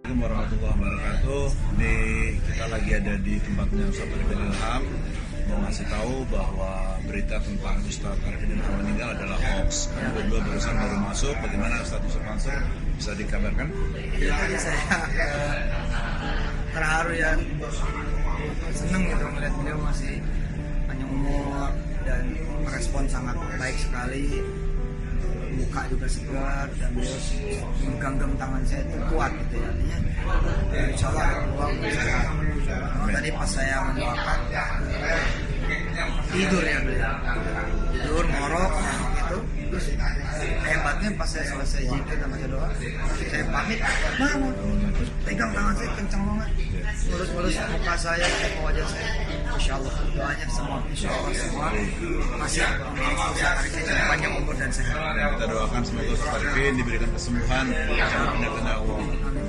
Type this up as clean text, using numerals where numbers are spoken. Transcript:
Assalamualaikum warahmatullahi wabarakatuh. Ini kita lagi ada di tempatnya Ustaz Arifin Ilham, mau ngasih tahu bahwa berita tentang Ustaz Arifin Ilham meninggal adalah hoax. Berdua barusan baru masuk. Bagaimana Ustaz Yusuf Mansur, bisa dikabarkan? Jadi saya terharu ya, seneng gitu melihat beliau masih panjang umur dan merespon sangat baik sekali, muka juga segar dan beliau menggenggam tangan saya itu kuat gitu ya, artinya insya Allah ada peluang sehat. Tadi pas saya mendoakan tidur ya beliau, tidur ngorok gitu. Terus hebatnya pas saya selesai zikir dan baca doa, saya pamit, mana? Terus pegang tangan saya kencang banget, ngelus-ngelus muka saya, ke wajah saya. Insya Allah doanya semua, insya Allah semua masih panjang umur dan sehat. Dan kita doakan semoga Ustaz Arifin diberikan kesembuhan, jangan pindah-pindah Allah.